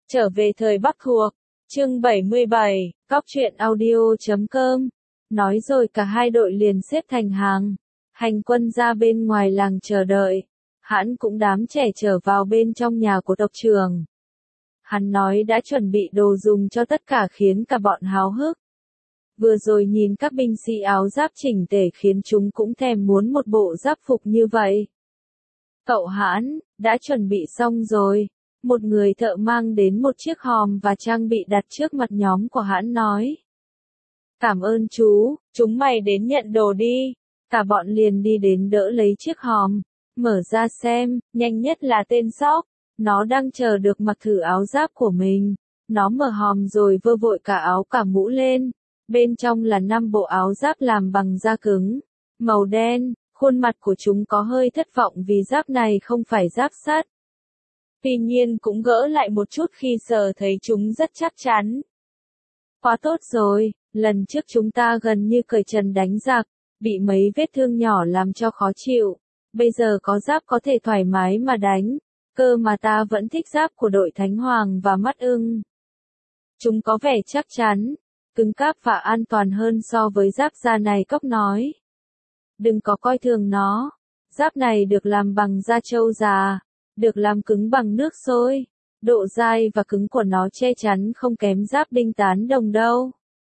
Trở về thời Bắc thuộc, chương 77, Cóc truyện audio.com. Nói rồi cả hai đội liền xếp thành hàng, hành quân ra bên ngoài làng chờ đợi. Hãn cũng đám trẻ trở vào bên trong nhà của tộc trưởng. Hắn nói đã chuẩn bị đồ dùng cho tất cả khiến cả bọn háo hức. Vừa rồi nhìn các binh sĩ áo giáp chỉnh tề khiến chúng cũng thèm muốn một bộ giáp phục như vậy. Cậu Hãn, đã chuẩn bị xong rồi. Một người thợ mang đến một chiếc hòm và trang bị đặt trước mặt nhóm của Hãn nói. Cảm ơn chú, chúng mày đến nhận đồ đi. Cả bọn liền đi đến đỡ lấy chiếc hòm, mở ra xem, nhanh nhất là tên Sóc. Nó đang chờ được mặc thử áo giáp của mình. Nó mở hòm rồi vơ vội cả áo cả mũ lên. Bên trong là 5 bộ áo giáp làm bằng da cứng, màu đen. Khuôn mặt của chúng có hơi thất vọng vì giáp này không phải giáp sắt. Tuy nhiên cũng gỡ lại một chút khi sờ thấy chúng rất chắc chắn. Quá tốt rồi, lần trước chúng ta gần như cởi trần đánh giặc, bị mấy vết thương nhỏ làm cho khó chịu. Bây giờ có giáp có thể thoải mái mà đánh, cơ mà ta vẫn thích giáp của đội Thánh Hoàng và Mắt Ưng. Chúng có vẻ chắc chắn, cứng cáp và an toàn hơn so với giáp da này, Cóc nói. Đừng có coi thường nó, giáp này được làm bằng da trâu già. Được làm cứng bằng nước sôi, độ dai và cứng của nó che chắn không kém giáp đinh tán đồng đâu.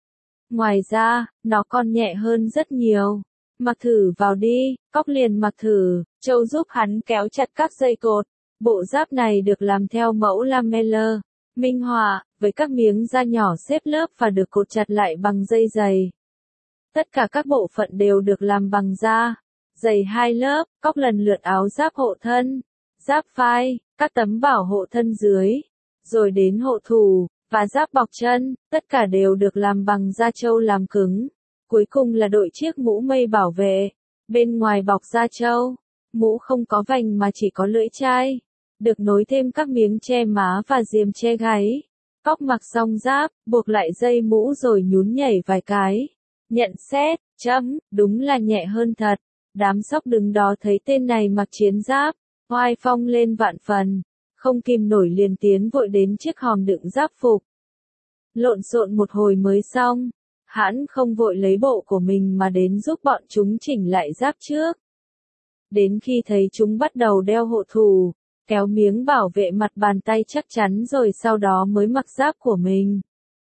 Ngoài ra, nó còn nhẹ hơn rất nhiều. Mặc thử vào đi, Cóc liền mặc thử, Châu giúp hắn kéo chặt các dây cột. Bộ giáp này được làm theo mẫu lameller, minh họa, với các miếng da nhỏ xếp lớp và được cột chặt lại bằng dây dày. Tất cả các bộ phận đều được làm bằng da, dày 2 lớp, Cóc lần lượt áo giáp hộ thân, giáp vai, các tấm bảo hộ thân dưới, rồi đến hộ thủ, và giáp bọc chân, tất cả đều được làm bằng da trâu làm cứng. Cuối cùng là đội chiếc mũ mây bảo vệ, bên ngoài bọc da trâu, mũ không có vành mà chỉ có lưỡi chai, được nối thêm các miếng che má và diềm che gáy. Cóc mặc xong giáp, buộc lại dây mũ rồi nhún nhảy vài cái. Nhận xét, đúng là nhẹ hơn thật. Đám Sóc đứng đó thấy tên này mặc chiến giáp, oai phong lên vạn phần, không kìm nổi liền tiến vội đến chiếc hòm đựng giáp phục. Lộn xộn một hồi mới xong, Hãn không vội lấy bộ của mình mà đến giúp bọn chúng chỉnh lại giáp trước. Đến khi thấy chúng bắt đầu đeo hộ thủ, kéo miếng bảo vệ mặt bàn tay chắc chắn rồi sau đó mới mặc giáp của mình.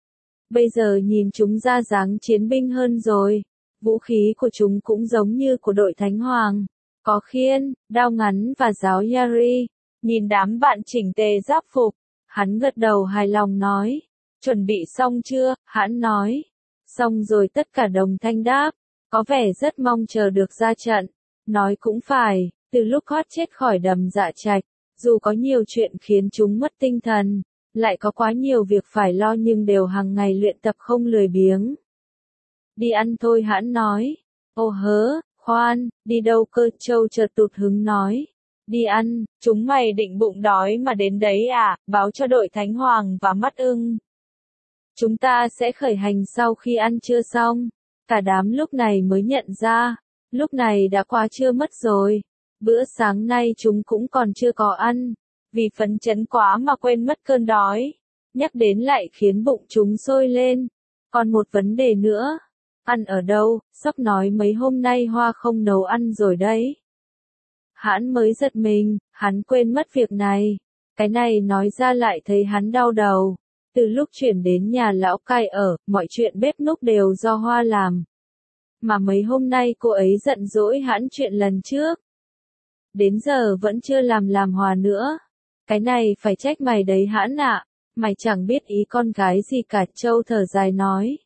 Bây giờ nhìn chúng ra dáng chiến binh hơn rồi, vũ khí của chúng cũng giống như của đội Thánh Hoàng. Có khiên, đao ngắn và giáo Yari. Nhìn đám bạn chỉnh tề giáp phục, hắn gật đầu hài lòng nói. Chuẩn bị xong chưa? Hãn nói. Xong rồi, tất cả đồng thanh đáp. Có vẻ rất mong chờ được ra trận. Nói cũng phải, từ lúc thoát chết khỏi đầm Dạ Trạch, dù có nhiều chuyện khiến chúng mất tinh thần, lại có quá nhiều việc phải lo nhưng đều hàng ngày luyện tập không lười biếng. Đi ăn thôi, Hãn nói. Ô hớ. Khoan, đi đâu cơ? Châu chợt tụt hứng nói. Đi ăn, chúng mày định bụng đói mà đến đấy à? Báo cho đội Thánh Hoàng và Mắt Ưng. Chúng ta sẽ khởi hành sau khi ăn trưa xong. Cả đám lúc này mới nhận ra, lúc này đã qua trưa mất rồi. Bữa sáng nay chúng cũng còn chưa có ăn, vì phấn chấn quá mà quên mất cơn đói. Nhắc đến lại khiến bụng chúng sôi lên. Còn một vấn đề nữa. Ăn ở đâu? Sóc nói mấy hôm nay Hoa không nấu ăn rồi đấy. Hãn mới giật mình, hắn quên mất việc này. Cái này nói ra lại thấy hắn đau đầu. Từ lúc chuyển đến nhà lão cai ở, mọi chuyện bếp núc đều do Hoa làm. Mà mấy hôm nay cô ấy giận dỗi Hãn chuyện lần trước. Đến giờ vẫn chưa làm Hòa nữa. Cái này phải trách mày đấy Hãn ạ. Mày chẳng biết ý con gái gì cả. Châu thở dài nói.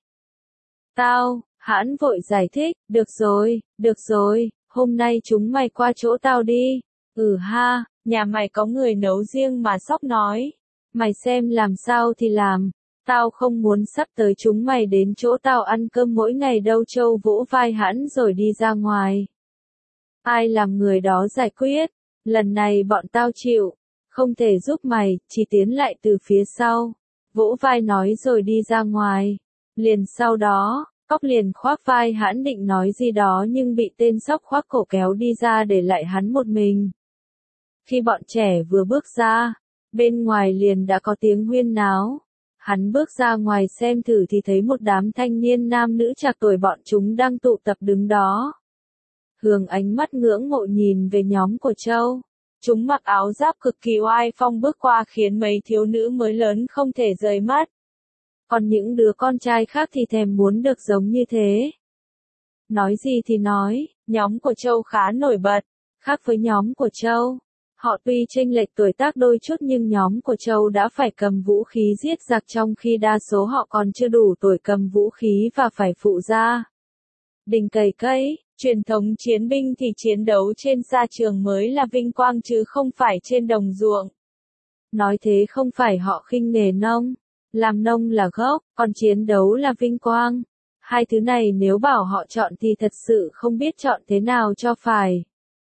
Hãn vội giải thích, được rồi, hôm nay chúng mày qua chỗ tao đi. Ừ ha, nhà mày có người nấu riêng mà, Sóc nói. Mày xem làm sao thì làm, tao không muốn sắp tới chúng mày đến chỗ tao ăn cơm mỗi ngày đâu. Châu vỗ vai Hãn rồi đi ra ngoài. Ai làm người đó giải quyết, lần này bọn tao chịu, không thể giúp mày, chỉ tiến lại từ phía sau. Vỗ vai nói rồi đi ra ngoài. Liền sau đó, Cóc liền khoác vai Hãn định nói gì đó nhưng bị tên Sóc khoác cổ kéo đi ra để lại hắn một mình. Khi bọn trẻ vừa bước ra, bên ngoài liền đã có tiếng huyên náo. Hắn bước ra ngoài xem thử thì thấy một đám thanh niên nam nữ trạc tuổi bọn chúng đang tụ tập đứng đó. Hướng ánh mắt ngưỡng mộ nhìn về nhóm của Châu. Chúng mặc áo giáp cực kỳ oai phong bước qua khiến mấy thiếu nữ mới lớn không thể rời mắt. Còn những đứa con trai khác thì thèm muốn được giống như thế. Nói gì thì nói, nhóm của Châu khá nổi bật, khác với nhóm của Châu. Họ tuy chênh lệch tuổi tác đôi chút nhưng nhóm của Châu đã phải cầm vũ khí giết giặc trong khi đa số họ còn chưa đủ tuổi cầm vũ khí và phải phụ ra. Đình cày cây, truyền thống chiến binh thì chiến đấu trên sa trường mới là vinh quang chứ không phải trên đồng ruộng. Nói thế không phải họ khinh nghề nông, làm nông là gốc, còn chiến đấu là vinh quang. Hai thứ này nếu bảo họ chọn thì thật sự không biết chọn thế nào cho phải.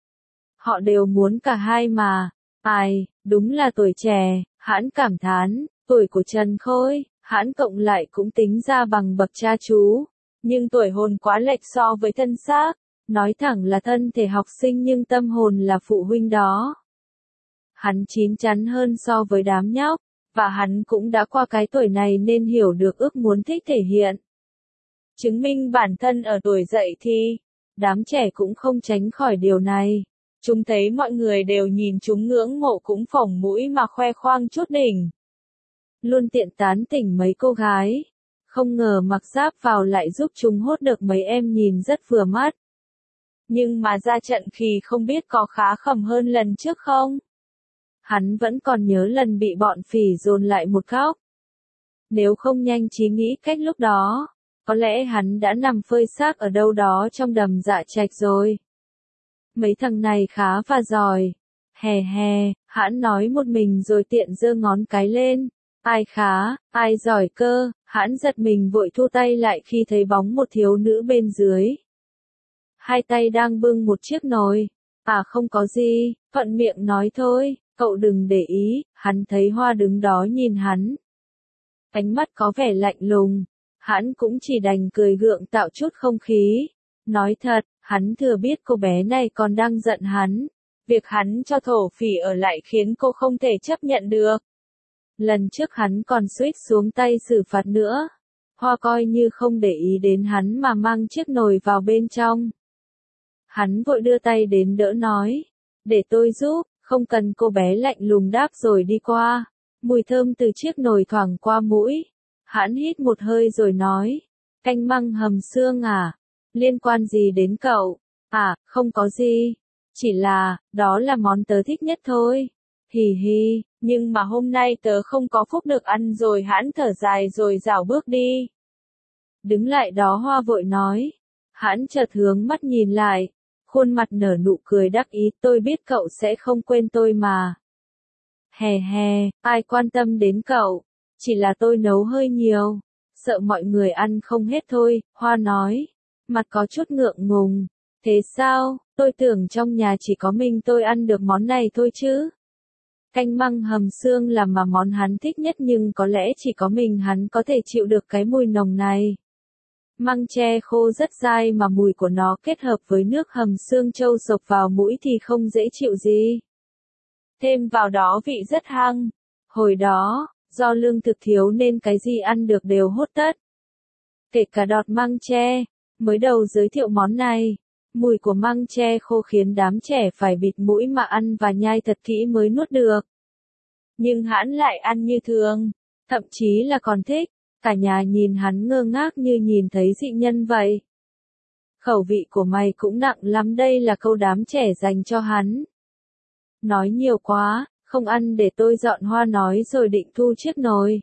Họ đều muốn cả hai mà. Ai, đúng là tuổi trẻ, Hãn cảm thán, tuổi của Trần Khôi, Hãn cộng lại cũng tính ra bằng bậc cha chú. Nhưng tuổi hồn quá lệch so với thân xác, nói thẳng là thân thể học sinh nhưng tâm hồn là phụ huynh đó. Hắn chín chắn hơn so với đám nhóc, và hắn cũng đã qua cái tuổi này nên hiểu được ước muốn thích thể hiện. Chứng minh bản thân ở tuổi dậy thì, đám trẻ cũng không tránh khỏi điều này. Chúng thấy mọi người đều nhìn chúng ngưỡng mộ cũng phồng mũi mà khoe khoang chút đỉnh. Luôn tiện tán tỉnh mấy cô gái. Không ngờ mặc giáp vào lại giúp chúng hốt được mấy em nhìn rất vừa mắt. Nhưng mà ra trận khi không biết có khá khẩm hơn lần trước không? Hắn vẫn còn nhớ lần bị bọn phỉ dồn lại một góc. Nếu không nhanh trí nghĩ cách lúc đó, có lẽ hắn đã nằm phơi xác ở đâu đó trong đầm Dạ Trạch rồi. Mấy thằng này khá và giỏi. Hè hè, Hãn nói một mình rồi tiện giơ ngón cái lên. Ai khá, ai giỏi cơ, Hãn giật mình vội thu tay lại khi thấy bóng một thiếu nữ bên dưới. Hai tay đang bưng một chiếc nồi. À không có gì, thuận miệng nói thôi, cậu đừng để ý, hắn thấy Hoa đứng đó nhìn hắn. Ánh mắt có vẻ lạnh lùng, Hãn cũng chỉ đành cười gượng tạo chút không khí. Nói thật, hắn thừa biết cô bé này còn đang giận hắn. Việc hắn cho thổ phỉ ở lại khiến cô không thể chấp nhận được. Lần trước hắn còn suýt xuống tay xử phạt nữa. Hoa coi như không để ý đến hắn mà mang chiếc nồi vào bên trong. Hắn vội đưa tay đến đỡ nói. Để tôi giúp, không cần, cô bé lạnh lùng đáp rồi đi qua. Mùi thơm từ chiếc nồi thoảng qua mũi. Hắn hít một hơi rồi nói. Canh măng hầm xương à? Liên quan gì đến cậu? À, không có gì. Chỉ là, đó là món tớ thích nhất thôi. Hì hì, nhưng mà hôm nay tớ không có phúc được ăn rồi. Hãn thở dài rồi rảo bước đi. Đứng lại đó Hoa vội nói. Hãn chợt hướng mắt nhìn lại. Khuôn mặt nở nụ cười đắc ý, tôi biết cậu sẽ không quên tôi mà. Hè hè, ai quan tâm đến cậu. Chỉ là tôi nấu hơi nhiều. Sợ mọi người ăn không hết thôi, Hoa nói. Mặt có chút ngượng ngùng. Thế sao, tôi tưởng trong nhà chỉ có mình tôi ăn được món này thôi chứ. Canh măng hầm xương là mà món hắn thích nhất nhưng có lẽ chỉ có mình hắn có thể chịu được cái mùi nồng này. Măng tre khô rất dai mà mùi của nó kết hợp với nước hầm xương trâu xộc vào mũi thì không dễ chịu gì. Thêm vào đó vị rất hăng. Hồi đó, do lương thực thiếu nên cái gì ăn được đều hốt tất. Kể cả đọt măng tre. Mới đầu giới thiệu món này, mùi của măng tre khô khiến đám trẻ phải bịt mũi mà ăn và nhai thật kỹ mới nuốt được. Nhưng Hãn lại ăn như thường, thậm chí là còn thích, cả nhà nhìn hắn ngơ ngác như nhìn thấy dị nhân vậy. Khẩu vị của mày cũng nặng lắm, đây là câu đám trẻ dành cho hắn. Nói nhiều quá, không ăn để tôi dọn. Hoa nói rồi định thu chiếc nồi.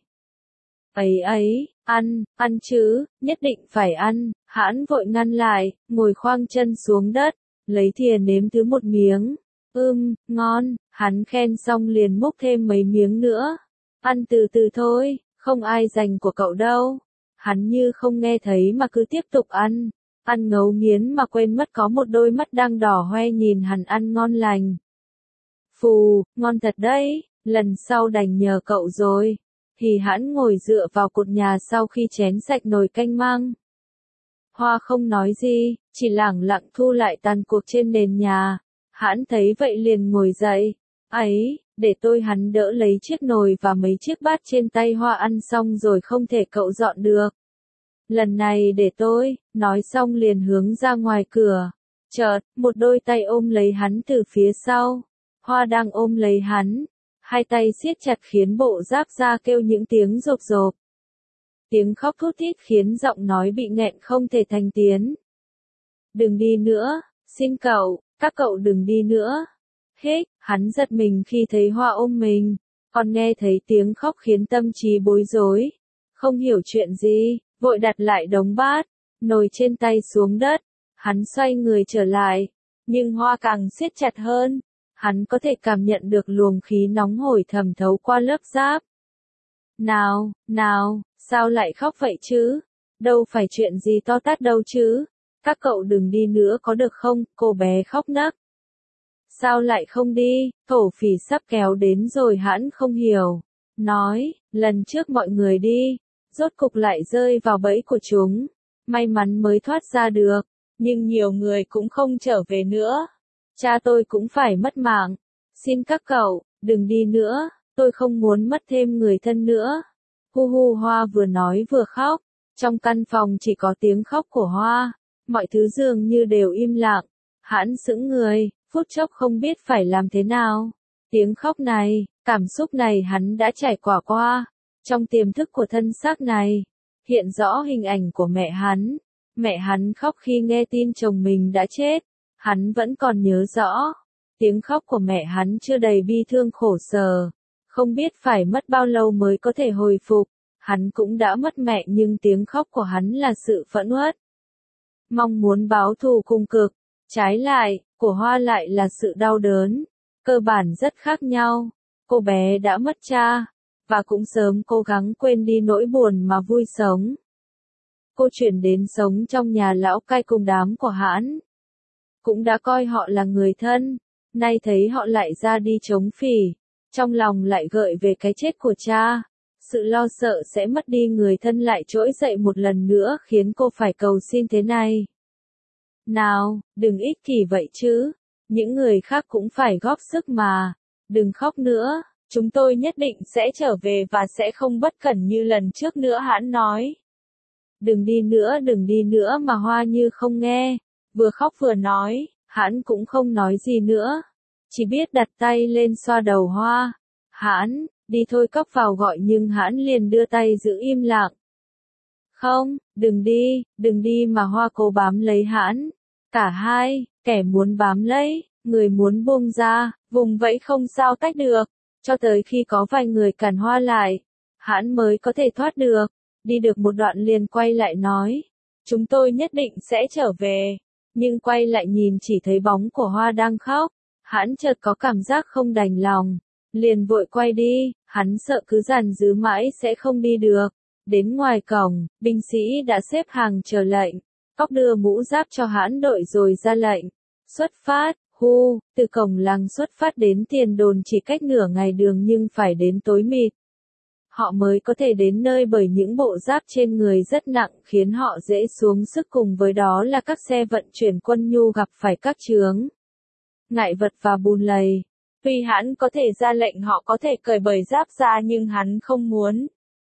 Ấy, ăn chứ, nhất định phải ăn. Hãn vội ngăn lại, ngồi khoang chân xuống đất, lấy thìa nếm thứ một miếng. Ngon, hắn khen xong liền múc thêm mấy miếng nữa. Ăn từ từ thôi, không ai giành của cậu đâu. Hắn như không nghe thấy mà cứ tiếp tục ăn. Ăn ngấu nghiến mà quên mất có một đôi mắt đang đỏ hoe nhìn hắn ăn ngon lành. Phù, ngon thật đấy, lần sau đành nhờ cậu rồi. Thì Hãn ngồi dựa vào cột nhà sau khi chén sạch nồi canh măng. Hoa không nói gì, chỉ lẳng lặng thu lại tàn cuộc trên nền nhà. Hãn thấy vậy liền ngồi dậy. Ấy, để tôi. Hắn đỡ lấy chiếc nồi và mấy chiếc bát trên tay Hoa ăn xong rồi không thể cậu dọn được. Lần này để tôi, nói xong liền hướng ra ngoài cửa. Chợt, một đôi tay ôm lấy hắn từ phía sau. Hoa đang ôm lấy hắn. Hai tay siết chặt khiến bộ giáp ra kêu những tiếng rộp rộp. Tiếng khóc thút thít khiến giọng nói bị nghẹn không thể thành tiếng. Đừng đi nữa, xin cậu, các cậu đừng đi nữa. Hếch, hắn giật mình khi thấy Hoa ôm mình, còn nghe thấy tiếng khóc khiến tâm trí bối rối. Không hiểu chuyện gì, vội đặt lại đống bát, nồi trên tay xuống đất. Hắn xoay người trở lại, nhưng Hoa càng siết chặt hơn. Hắn có thể cảm nhận được luồng khí nóng hổi thẩm thấu qua lớp giáp. Nào, nào, sao lại khóc vậy chứ? Đâu phải chuyện gì to tát đâu chứ? Các cậu đừng đi nữa có được không? Cô bé khóc nấc. Sao lại không đi? Thổ phỉ sắp kéo đến rồi. Hắn không hiểu. Nói, lần trước mọi người đi, rốt cục lại rơi vào bẫy của chúng. May mắn mới thoát ra được, nhưng nhiều người cũng không trở về nữa. Cha tôi cũng phải mất mạng. Xin các cậu, đừng đi nữa, tôi không muốn mất thêm người thân nữa. Hu hu. Hoa vừa nói vừa khóc. Trong căn phòng chỉ có tiếng khóc của Hoa. Mọi thứ dường như đều im lặng. Hắn sững người, phút chốc không biết phải làm thế nào. Tiếng khóc này, cảm xúc này hắn đã trải qua. Trong tiềm thức của thân xác này, hiện rõ hình ảnh của mẹ hắn. Mẹ hắn khóc khi nghe tin chồng mình đã chết. Hắn vẫn còn nhớ rõ. Tiếng khóc của mẹ hắn chưa đầy bi thương khổ sở. Không biết phải mất bao lâu mới có thể hồi phục. Hắn cũng đã mất mẹ nhưng tiếng khóc của hắn là sự phẫn uất. Mong muốn báo thù cùng cực. Trái lại, của Hoa lại là sự đau đớn. Cơ bản rất khác nhau. Cô bé đã mất cha, và cũng sớm cố gắng quên đi nỗi buồn mà vui sống. Cô chuyển đến sống trong nhà lão cai cùng đám của hắn. Cũng đã coi họ là người thân. Nay thấy họ lại ra đi chống phỉ. Trong lòng lại gợi về cái chết của cha. Sự lo sợ sẽ mất đi người thân lại trỗi dậy một lần nữa khiến cô phải cầu xin thế này. Nào, đừng ích kỷ vậy chứ. Những người khác cũng phải góp sức mà. Đừng khóc nữa. Chúng tôi nhất định sẽ trở về và sẽ không bất cẩn như lần trước nữa. Hắn nói. Đừng đi nữa mà Hoa như không nghe. Vừa khóc vừa nói. Hắn cũng không nói gì nữa. Chỉ biết đặt tay lên xoa đầu Hoa. Hắn, đi thôi cóc vào gọi nhưng hắn liền đưa tay giữ im lặng. Không, đừng đi mà Hoa cố bám lấy hắn. Cả hai, kẻ muốn bám lấy, người muốn buông ra, vùng vẫy không sao tách được. Cho tới khi có vài người cản Hoa lại, hắn mới có thể thoát được. Đi được một đoạn liền quay lại nói. Chúng tôi nhất định sẽ trở về. Nhưng quay lại nhìn chỉ thấy bóng của Hoa đang khóc. Hắn chợt có cảm giác không đành lòng. Liền vội quay đi, hắn sợ cứ dằn giữ mãi sẽ không đi được. Đến ngoài cổng, binh sĩ đã xếp hàng chờ lệnh. Cóc đưa mũ giáp cho hắn đội rồi ra lệnh. Xuất phát, từ cổng làng xuất phát đến tiền đồn chỉ cách nửa ngày đường nhưng phải đến tối mịt. Họ mới có thể đến nơi bởi những bộ giáp trên người rất nặng khiến họ dễ xuống sức cùng với đó là các xe vận chuyển quân nhu gặp phải các chướng ngại vật và bùn lầy. Tuy hắn có thể ra lệnh họ có thể cởi bời giáp ra nhưng hắn không muốn.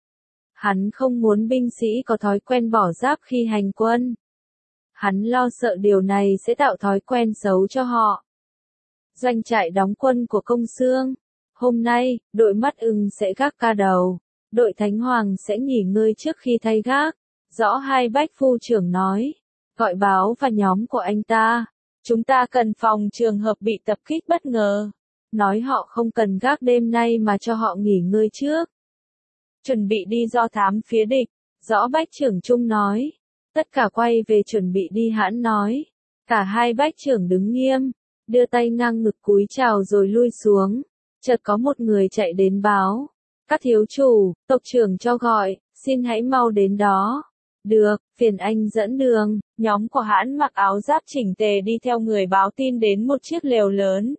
Hắn không muốn binh sĩ có thói quen bỏ giáp khi hành quân. Hắn lo sợ điều này sẽ tạo thói quen xấu cho họ. Doanh trại đóng quân của Công Xương. Hôm nay, đội Mắt Ưng sẽ gác ca đầu. Đội Thánh Hoàng sẽ nghỉ ngơi trước khi thay gác. Rõ Hai Bách phu trưởng nói. Gọi báo và nhóm của anh ta. Chúng ta cần phòng trường hợp bị tập kích bất ngờ. Nói họ không cần gác đêm nay mà cho họ nghỉ ngơi trước. Chuẩn bị đi do thám phía địch. Rõ Bách trưởng Trung nói. Tất cả quay về chuẩn bị đi hắn nói. Cả hai bách trưởng đứng nghiêm. Đưa tay ngang ngực cúi chào rồi lui xuống. Chợt có một người chạy đến báo. Các thiếu chủ, tộc trưởng cho gọi, xin hãy mau đến đó. Được, phiền anh dẫn đường. Nhóm của hắn mặc áo giáp chỉnh tề đi theo người báo tin đến một chiếc lều lớn.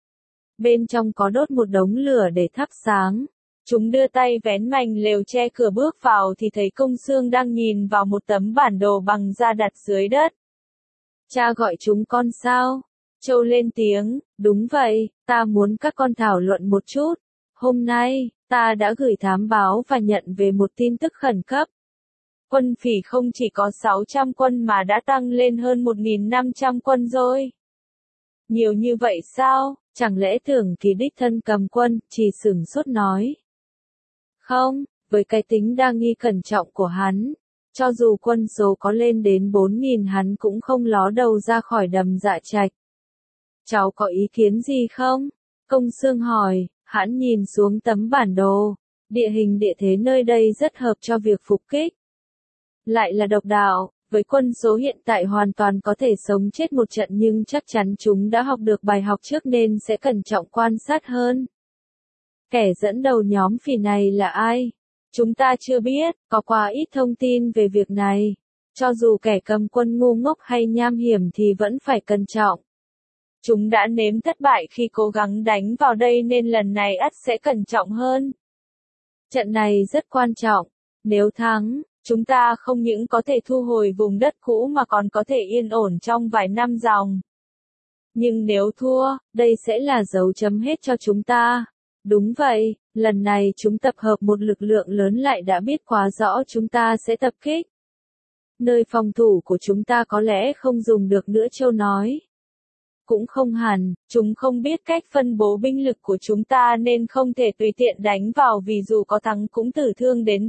Bên trong có đốt một đống lửa để thắp sáng. Chúng đưa tay vén mành lều che cửa bước vào thì thấy Công Xương đang nhìn vào một tấm bản đồ bằng da đặt dưới đất. Cha gọi chúng con sao? Châu lên tiếng, đúng vậy, ta muốn các con thảo luận một chút. Hôm nay, ta đã gửi thám báo và nhận về một tin tức khẩn cấp. Quân Phỉ không chỉ có 600 quân mà đã tăng lên hơn 1.500 quân rồi. Nhiều như vậy sao, chẳng lẽ tưởng thì đích thân cầm quân, chỉ sửng sốt nói. Không, với cái tính đa nghi cẩn trọng của hắn, cho dù quân số có lên đến 4.000 hắn cũng không ló đầu ra khỏi đầm Dạ Trạch. Cháu có ý kiến gì không? Công Xương hỏi, hắn nhìn xuống tấm bản đồ. Địa hình địa thế nơi đây rất hợp cho việc phục kích. Lại là độc đạo, với quân số hiện tại hoàn toàn có thể sống chết một trận nhưng chắc chắn chúng đã học được bài học trước nên sẽ cẩn trọng quan sát hơn. Kẻ dẫn đầu nhóm Phỉ này là ai? Chúng ta chưa biết, có quá ít thông tin về việc này. Cho dù kẻ cầm quân ngu ngốc hay nham hiểm thì vẫn phải cẩn trọng. Chúng đã nếm thất bại khi cố gắng đánh vào đây nên lần này ắt sẽ cẩn trọng hơn. Trận này rất quan trọng. Nếu thắng, chúng ta không những có thể thu hồi vùng đất cũ mà còn có thể yên ổn trong vài năm dòng. Nhưng nếu thua, đây sẽ là dấu chấm hết cho chúng ta. Đúng vậy, lần này chúng tập hợp một lực lượng lớn lại đã biết quá rõ chúng ta sẽ tập kích. Nơi phòng thủ của chúng ta có lẽ không dùng được nữa, Châu nói. Cũng không hẳn, chúng không biết cách phân bố binh lực của chúng ta nên không thể tùy tiện đánh vào vì dù có thắng cũng tử thương đến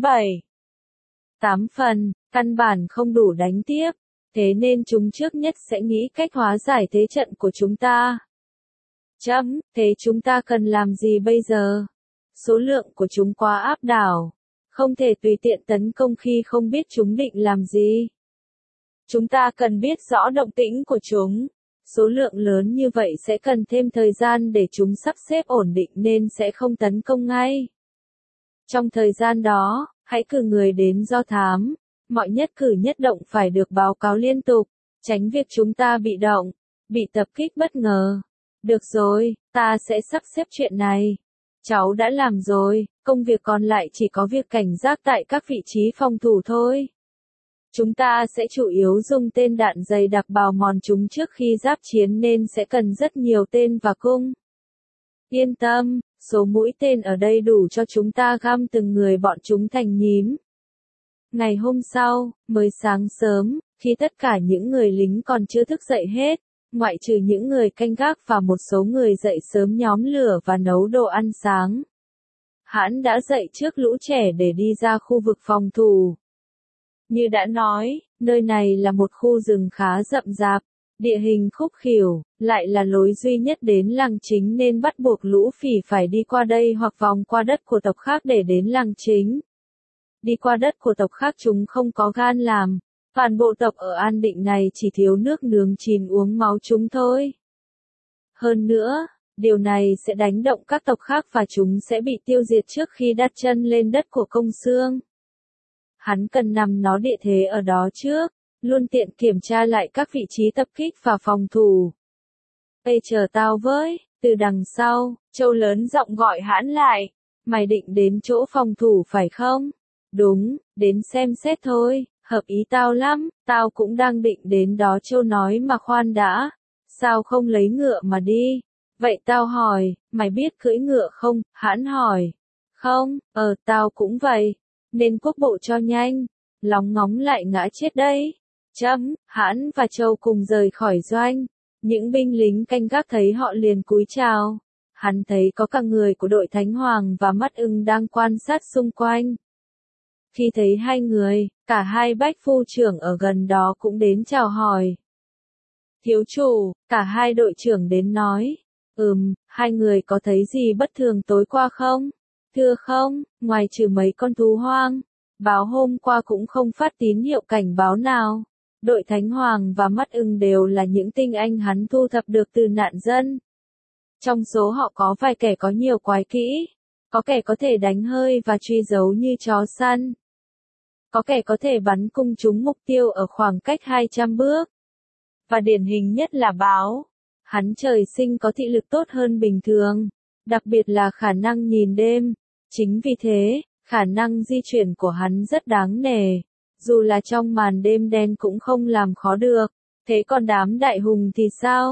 7-8 phần, căn bản không đủ đánh tiếp. Thế nên chúng trước nhất sẽ nghĩ cách hóa giải thế trận của chúng ta. Thế chúng ta cần làm gì bây giờ? Số lượng của chúng quá áp đảo. Không thể tùy tiện tấn công khi không biết chúng định làm gì. Chúng ta cần biết rõ động tĩnh của chúng. Số lượng lớn như vậy sẽ cần thêm thời gian để chúng sắp xếp ổn định nên sẽ không tấn công ngay. Trong thời gian đó, hãy cử người đến do thám. Mọi nhất cử nhất động phải được báo cáo liên tục, tránh việc chúng ta bị động, bị tập kích bất ngờ. Được rồi, ta sẽ sắp xếp chuyện này. Cháu đã làm rồi, công việc còn lại chỉ có việc cảnh giác tại các vị trí phòng thủ thôi. Chúng ta sẽ chủ yếu dùng tên đạn dày đặc bào mòn chúng trước khi giáp chiến nên sẽ cần rất nhiều tên và cung. Yên tâm, số mũi tên ở đây đủ cho chúng ta găm từng người bọn chúng thành nhím. Ngày hôm sau, mới sáng sớm, khi tất cả những người lính còn chưa thức dậy hết, ngoại trừ những người canh gác và một số người dậy sớm nhóm lửa và nấu đồ ăn sáng. Hắn đã dậy trước lũ trẻ để đi ra khu vực phòng thủ. Như đã nói, nơi này là một khu rừng khá rậm rạp, địa hình khúc khuỷu, lại là lối duy nhất đến làng chính nên bắt buộc lũ Phỉ phải đi qua đây hoặc vòng qua đất của tộc khác để đến làng chính. Đi qua đất của tộc khác chúng không có gan làm, toàn bộ tộc ở An Định này chỉ thiếu nước nướng chín uống máu chúng thôi. Hơn nữa, điều này sẽ đánh động các tộc khác và chúng sẽ bị tiêu diệt trước khi đặt chân lên đất của Công Xương. Hắn cần nằm nó địa thế ở đó trước, luôn tiện kiểm tra lại các vị trí tập kích và phòng thủ. Ê chờ tao với, từ đằng sau, Châu lớn giọng gọi hắn lại. Mày định đến chỗ phòng thủ phải không? Đúng, đến xem xét thôi, hợp ý tao lắm, tao cũng đang định đến đó. Châu nói mà khoan đã, sao không lấy ngựa mà đi? Vậy tao hỏi, mày biết cưỡi ngựa không? Hắn hỏi. Không, tao cũng vậy. Nên quốc bộ cho nhanh, lóng ngóng lại ngã chết đấy. Hãn và Châu cùng rời khỏi doanh. Những binh lính canh gác thấy họ liền cúi chào. Hắn thấy có cả người của đội Thánh Hoàng và Mắt Ưng đang quan sát xung quanh. Khi thấy hai người, cả hai bách phu trưởng ở gần đó cũng đến chào hỏi. Thiếu chủ, cả hai đội trưởng đến nói. Hai người có thấy gì bất thường tối qua không? Thưa không, ngoài trừ mấy con thú hoang, báo hôm qua cũng không phát tín hiệu cảnh báo nào. Đội Thánh Hoàng và Mắt Ưng đều là những tinh anh hắn thu thập được từ nạn dân. Trong số họ có vài kẻ có nhiều quái kỹ, có kẻ có thể đánh hơi và truy dấu như chó săn. Có kẻ có thể bắn cung trúng mục tiêu ở khoảng cách 200 bước. Và điển hình nhất là báo. Hắn trời sinh có thị lực tốt hơn bình thường, đặc biệt là khả năng nhìn đêm. Chính vì thế, khả năng di chuyển của hắn rất đáng nể. Dù là trong màn đêm đen cũng không làm khó được. Thế còn đám đại hùng thì sao?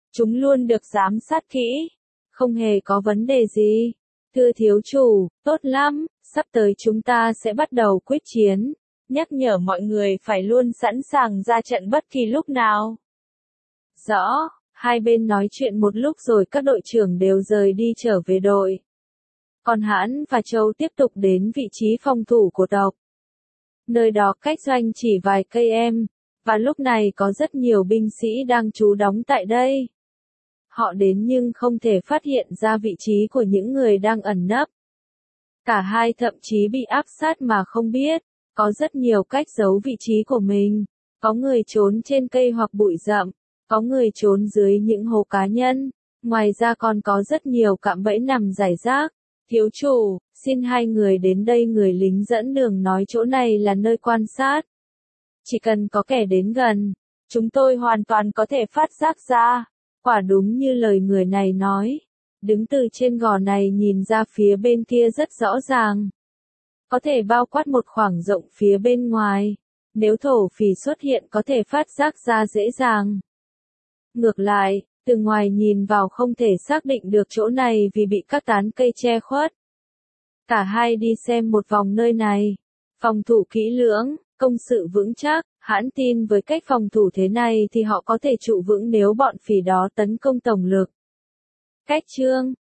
Chúng luôn được giám sát kỹ. Không hề có vấn đề gì. Thưa thiếu chủ, tốt lắm, sắp tới chúng ta sẽ bắt đầu quyết chiến. Nhắc nhở mọi người phải luôn sẵn sàng ra trận bất kỳ lúc nào. Rõ, hai bên nói chuyện một lúc rồi các đội trưởng đều rời đi trở về đội. Còn Hãn và Châu tiếp tục đến vị trí phòng thủ của tộc. Nơi đó cách doanh chỉ vài cây em, và lúc này có rất nhiều binh sĩ đang trú đóng tại đây. Họ đến nhưng không thể phát hiện ra vị trí của những người đang ẩn nấp. Cả hai thậm chí bị áp sát mà không biết. Có rất nhiều cách giấu vị trí của mình. Có người trốn trên cây hoặc bụi rậm. Có người trốn dưới những hố cá nhân. Ngoài ra còn có rất nhiều cạm bẫy nằm rải rác. Thiếu chủ, xin hai người đến đây, người lính dẫn đường nói chỗ này là nơi quan sát. Chỉ cần có kẻ đến gần, chúng tôi hoàn toàn có thể phát giác ra. Quả đúng như lời người này nói. Đứng từ trên gò này nhìn ra phía bên kia rất rõ ràng. Có thể bao quát một khoảng rộng phía bên ngoài. Nếu thổ phỉ xuất hiện có thể phát giác ra dễ dàng. Ngược lại, từ ngoài nhìn vào không thể xác định được chỗ này vì bị các tán cây che khuất. Cả hai đi xem một vòng nơi này. Phòng thủ kỹ lưỡng, công sự vững chắc. Hãn tin với cách phòng thủ thế này thì họ có thể trụ vững nếu bọn phỉ đó tấn công tổng lực. Cách chương